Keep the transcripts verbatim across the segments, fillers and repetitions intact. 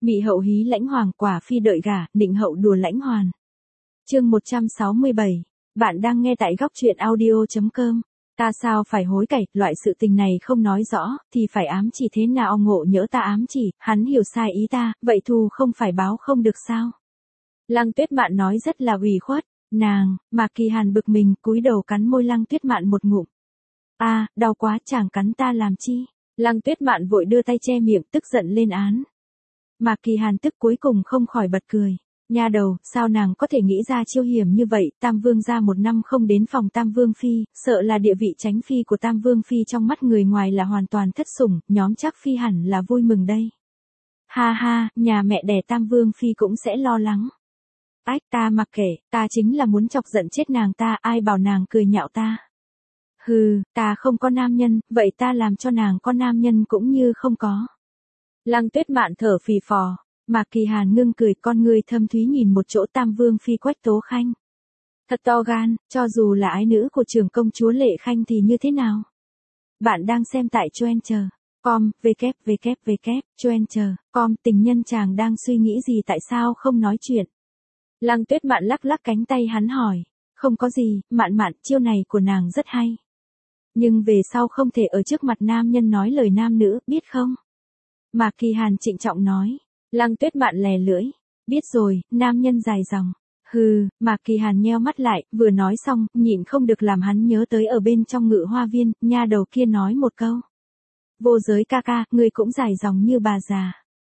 Mị hậu hí lãnh hoàng, quả phi đợi gả, định hậu đùa lãnh hoàn. Chương một trăm sáu mươi bảy. Bạn đang nghe tại góc truyện audio chấm com. Ta sao phải hối cải, loại sự tình này không nói rõ, thì phải ám chỉ thế nào? Ngộ nhỡ ta ám chỉ, hắn hiểu sai ý ta, vậy thù không phải báo không được sao? Lăng Tuyết Mạn nói rất là ủy khuất. Nàng, Mạc Kỳ Hàn bực mình, cúi đầu cắn môi Lăng Tuyết Mạn một ngụm. A, à, đau quá, chàng cắn ta làm chi? Lăng Tuyết Mạn vội đưa tay che miệng, tức giận lên án. Mạc Kỳ Hàn tức cuối cùng không khỏi bật cười. Nha đầu, sao nàng có thể nghĩ ra chiêu hiểm như vậy? Tam Vương gia một năm không đến phòng Tam Vương phi, sợ là địa vị tránh phi của Tam Vương phi trong mắt người ngoài là hoàn toàn thất sủng, nhóm chắc phi hẳn là vui mừng đây. Ha ha, nhà mẹ đẻ Tam Vương phi cũng sẽ lo lắng. Ách, ta mặc kệ, ta chính là muốn chọc giận chết nàng ta, ai bảo nàng cười nhạo ta. Hừ, ta không có nam nhân, vậy ta làm cho nàng có nam nhân cũng như không có. Lăng Tuyết Mạn thở phì phò. Mạc Kỳ Hàn ngưng cười, con người thâm thúy nhìn một chỗ Tam Vương phi Quách Tố Khanh. Thật to gan, cho dù là ái nữ của trưởng công chúa Lệ Khanh thì như thế nào? Bạn đang xem tại Choencher chấm com, www choencher chấm com, tình nhân chàng đang suy nghĩ gì, tại sao không nói chuyện? Lăng Tuyết Mạn lắc lắc cánh tay hắn hỏi, không có gì, Mạn Mạn, chiêu này của nàng rất hay. Nhưng về sau không thể ở trước mặt nam nhân nói lời nam nữ, biết không? Mạc Kỳ Hàn trịnh trọng nói. Lăng Tuyết Mạn lè lưỡi. Biết rồi, nam nhân dài dòng. Hừ, Mạc Kỳ Hàn nheo mắt lại, vừa nói xong, nhịn không được làm hắn nhớ tới ở bên trong Ngự Hoa Viên, nha đầu kia nói một câu. Vô giới ca ca, ngươi cũng dài dòng như bà già.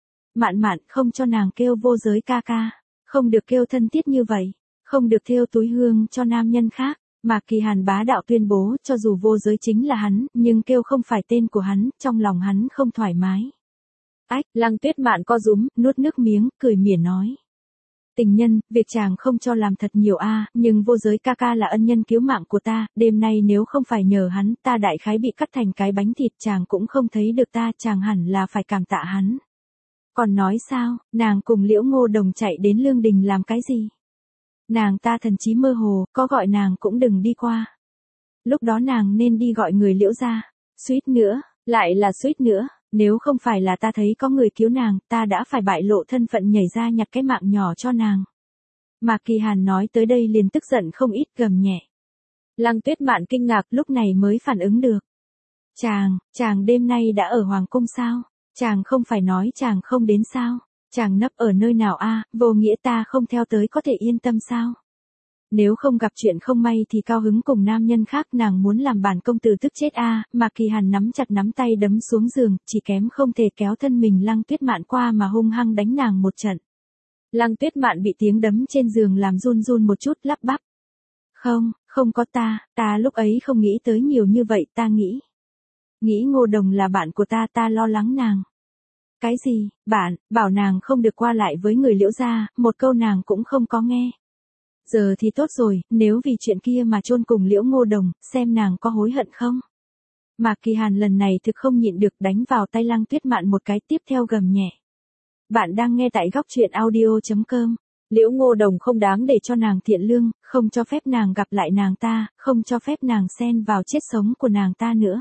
Mạn Mạn, không cho nàng kêu vô giới ca ca. Không được kêu thân thiết như vậy. Không được thêu túi hương cho nam nhân khác. Mạc Kỳ Hàn bá đạo tuyên bố, cho dù vô giới chính là hắn, nhưng kêu không phải tên của hắn, trong lòng hắn không thoải mái. Ách, Lăng Tuyết Mạn co rúm, nuốt nước miếng, cười mỉa nói. Tình nhân, việc chàng không cho làm thật nhiều a, à, nhưng vô giới ca ca là ân nhân cứu mạng của ta, đêm nay nếu không phải nhờ hắn, ta đại khái bị cắt thành cái bánh thịt, chàng cũng không thấy được ta, chàng hẳn là phải cảm tạ hắn. Còn nói sao, nàng cùng Liễu Ngô Đồng chạy đến Lương Đình làm cái gì? Nàng ta thần trí mơ hồ, có gọi nàng cũng đừng đi qua. Lúc đó nàng nên đi gọi người Liễu ra, suýt nữa, lại là suýt nữa. Nếu không phải là ta thấy có người cứu nàng, ta đã phải bại lộ thân phận nhảy ra nhặt cái mạng nhỏ cho nàng. Mạc Kỳ Hàn nói tới đây liền tức giận không ít, gầm nhẹ. Lăng Tuyết Mạn kinh ngạc, lúc này mới phản ứng được. Chàng, chàng đêm nay đã ở Hoàng Cung sao? Chàng không phải nói chàng không đến sao? Chàng nấp ở nơi nào a? À, vô nghĩa ta không theo tới có thể yên tâm sao? Nếu không gặp chuyện không may thì cao hứng cùng nam nhân khác, nàng muốn làm bản công tử tức chết a. À, Mạc Kỳ Hàn nắm chặt nắm tay đấm xuống giường, chỉ kém không thể kéo thân mình Lăng Tuyết Mạn qua mà hung hăng đánh nàng một trận. Lăng Tuyết Mạn bị tiếng đấm trên giường làm run run một chút, lắp bắp. Không, không có ta, ta lúc ấy không nghĩ tới nhiều như vậy, ta nghĩ. Nghĩ Ngô Đồng là bạn của ta, ta lo lắng nàng. Cái gì, bạn, bảo nàng không được qua lại với người Liễu gia, một câu nàng cũng không có nghe. Giờ thì tốt rồi, nếu vì chuyện kia mà chôn cùng Liễu Ngô Đồng, xem nàng có hối hận không? Mạc Kỳ Hàn lần này thực không nhịn được, đánh vào tay Lăng Tuyết Mạn một cái, tiếp theo gầm nhẹ. Bạn đang nghe tại góc truyện audio chấm com. Liễu Ngô Đồng không đáng để cho nàng thiện lương, không cho phép nàng gặp lại nàng ta, không cho phép nàng xen vào chết sống của nàng ta nữa.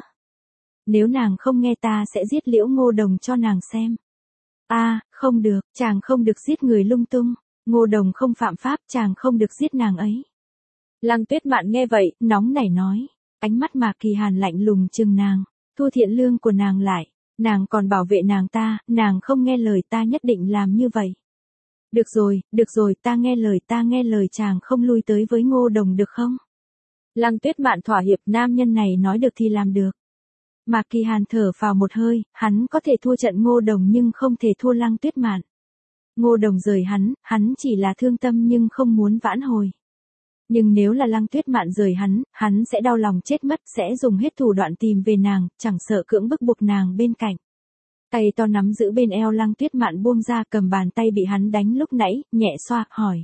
Nếu nàng không nghe ta sẽ giết Liễu Ngô Đồng cho nàng xem. A, à, không được, chàng không được giết người lung tung. Ngô Đồng không phạm pháp, chàng không được giết nàng ấy. Lăng Tuyết Mạn nghe vậy, nóng nảy nói. Ánh mắt Mạc Kỳ Hàn lạnh lùng chừng nàng, thu thiện lương của nàng lại. Nàng còn bảo vệ nàng ta, nàng không nghe lời ta nhất định làm như vậy. Được rồi, được rồi, ta nghe lời, ta nghe lời, chàng không lui tới với Ngô Đồng được không? Lăng Tuyết Mạn thỏa hiệp, nam nhân này nói được thì làm được. Mạc Kỳ Hàn thở phào một hơi, hắn có thể thua trận Ngô Đồng nhưng không thể thua Lăng Tuyết Mạn. Ngô Đồng rời hắn, hắn chỉ là thương tâm nhưng không muốn vãn hồi. Nhưng nếu là Lăng Tuyết Mạn rời hắn, hắn sẽ đau lòng chết mất, sẽ dùng hết thủ đoạn tìm về nàng, chẳng sợ cưỡng bức buộc nàng bên cạnh. Tay to nắm giữ bên eo Lăng Tuyết Mạn buông ra, cầm bàn tay bị hắn đánh lúc nãy, nhẹ xoa, hỏi.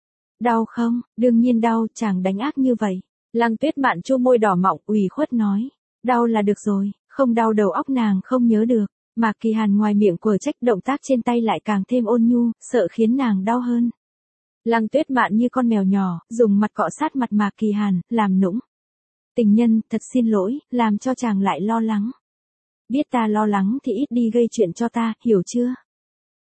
Đau không? Đương nhiên đau, chàng đánh ác như vậy. Lăng Tuyết Mạn chu môi đỏ mọng, ủy khuất nói. Đau là được rồi, không đau đầu óc nàng không nhớ được. Mạc Kỳ Hàn ngoài miệng quở trách, động tác trên tay lại càng thêm ôn nhu, sợ khiến nàng đau hơn. Lăng Tuyết Mạn như con mèo nhỏ, dùng mặt cọ sát mặt Mạc Kỳ Hàn, làm nũng. Tình nhân, thật xin lỗi, làm cho chàng lại lo lắng. Biết ta lo lắng thì ít đi gây chuyện cho ta, hiểu chưa?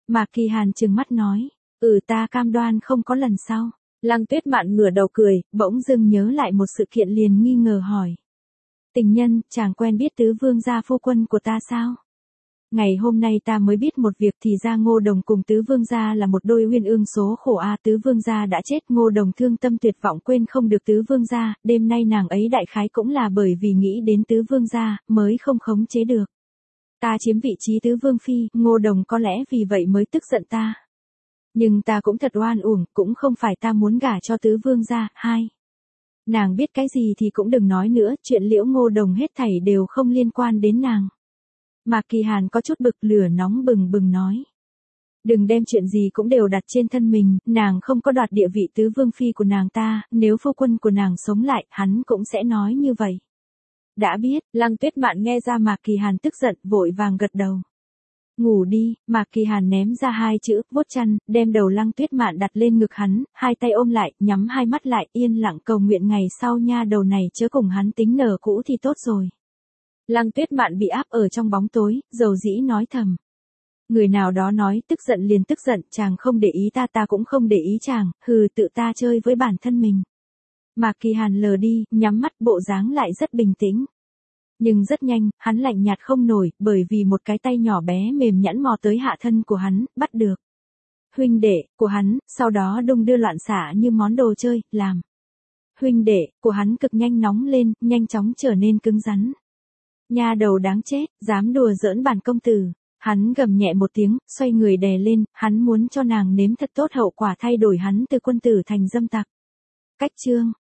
Mạc Kỳ Hàn trừng mắt nói, ừ ta cam đoan không có lần sau. Lăng Tuyết Mạn ngửa đầu cười, bỗng dưng nhớ lại một sự kiện liền nghi ngờ hỏi. Tình nhân, chàng quen biết tứ vương gia phu quân của ta sao? Ngày hôm nay ta mới biết một việc thì ra Ngô Đồng cùng tứ vương gia là một đôi uyên ương số khổ a. Tứ vương gia đã chết, Ngô Đồng thương tâm tuyệt vọng quên không được tứ vương gia, đêm nay nàng ấy đại khái cũng là bởi vì nghĩ đến tứ vương gia, mới không khống chế được. Ta chiếm vị trí tứ vương phi, Ngô Đồng có lẽ vì vậy mới tức giận ta. Nhưng ta cũng thật oan uổng, cũng không phải ta muốn gả cho tứ vương gia. Hai. Nàng biết cái gì thì cũng đừng nói nữa, chuyện Liễu Ngô Đồng hết thảy đều không liên quan đến nàng. Mạc Kỳ Hàn có chút bực, lửa nóng bừng bừng nói. Đừng đem chuyện gì cũng đều đặt trên thân mình, nàng không có đoạt địa vị tứ vương phi của nàng ta, nếu phu quân của nàng sống lại, hắn cũng sẽ nói như vậy. Đã biết, Lăng Tuyết Mạn nghe ra Mạc Kỳ Hàn tức giận, vội vàng gật đầu. Ngủ đi, Mạc Kỳ Hàn ném ra hai chữ, vuốt chăn, đem đầu Lăng Tuyết Mạn đặt lên ngực hắn, hai tay ôm lại, nhắm hai mắt lại, yên lặng cầu nguyện ngày sau nha đầu này chớ cùng hắn tính nở cũ thì tốt rồi. Lăng Tuyết Mạn bị áp ở trong bóng tối, dầu dĩ nói thầm. Người nào đó nói, tức giận liền tức giận, chàng không để ý ta ta cũng không để ý chàng, hừ tự ta chơi với bản thân mình. Mạc Kỳ Hàn lờ đi, nhắm mắt, bộ dáng lại rất bình tĩnh. Nhưng rất nhanh, hắn lạnh nhạt không nổi, bởi vì một cái tay nhỏ bé mềm nhẵn mò tới hạ thân của hắn, bắt được. Huynh đệ, của hắn, sau đó đung đưa loạn xả như món đồ chơi, làm. Huynh đệ, của hắn cực nhanh nóng lên, nhanh chóng trở nên cứng rắn. Nha đầu đáng chết, dám đùa giỡn bản công tử. Hắn gầm nhẹ một tiếng, xoay người đè lên, hắn muốn cho nàng nếm thật tốt hậu quả thay đổi hắn từ quân tử thành dâm tặc. Cách chương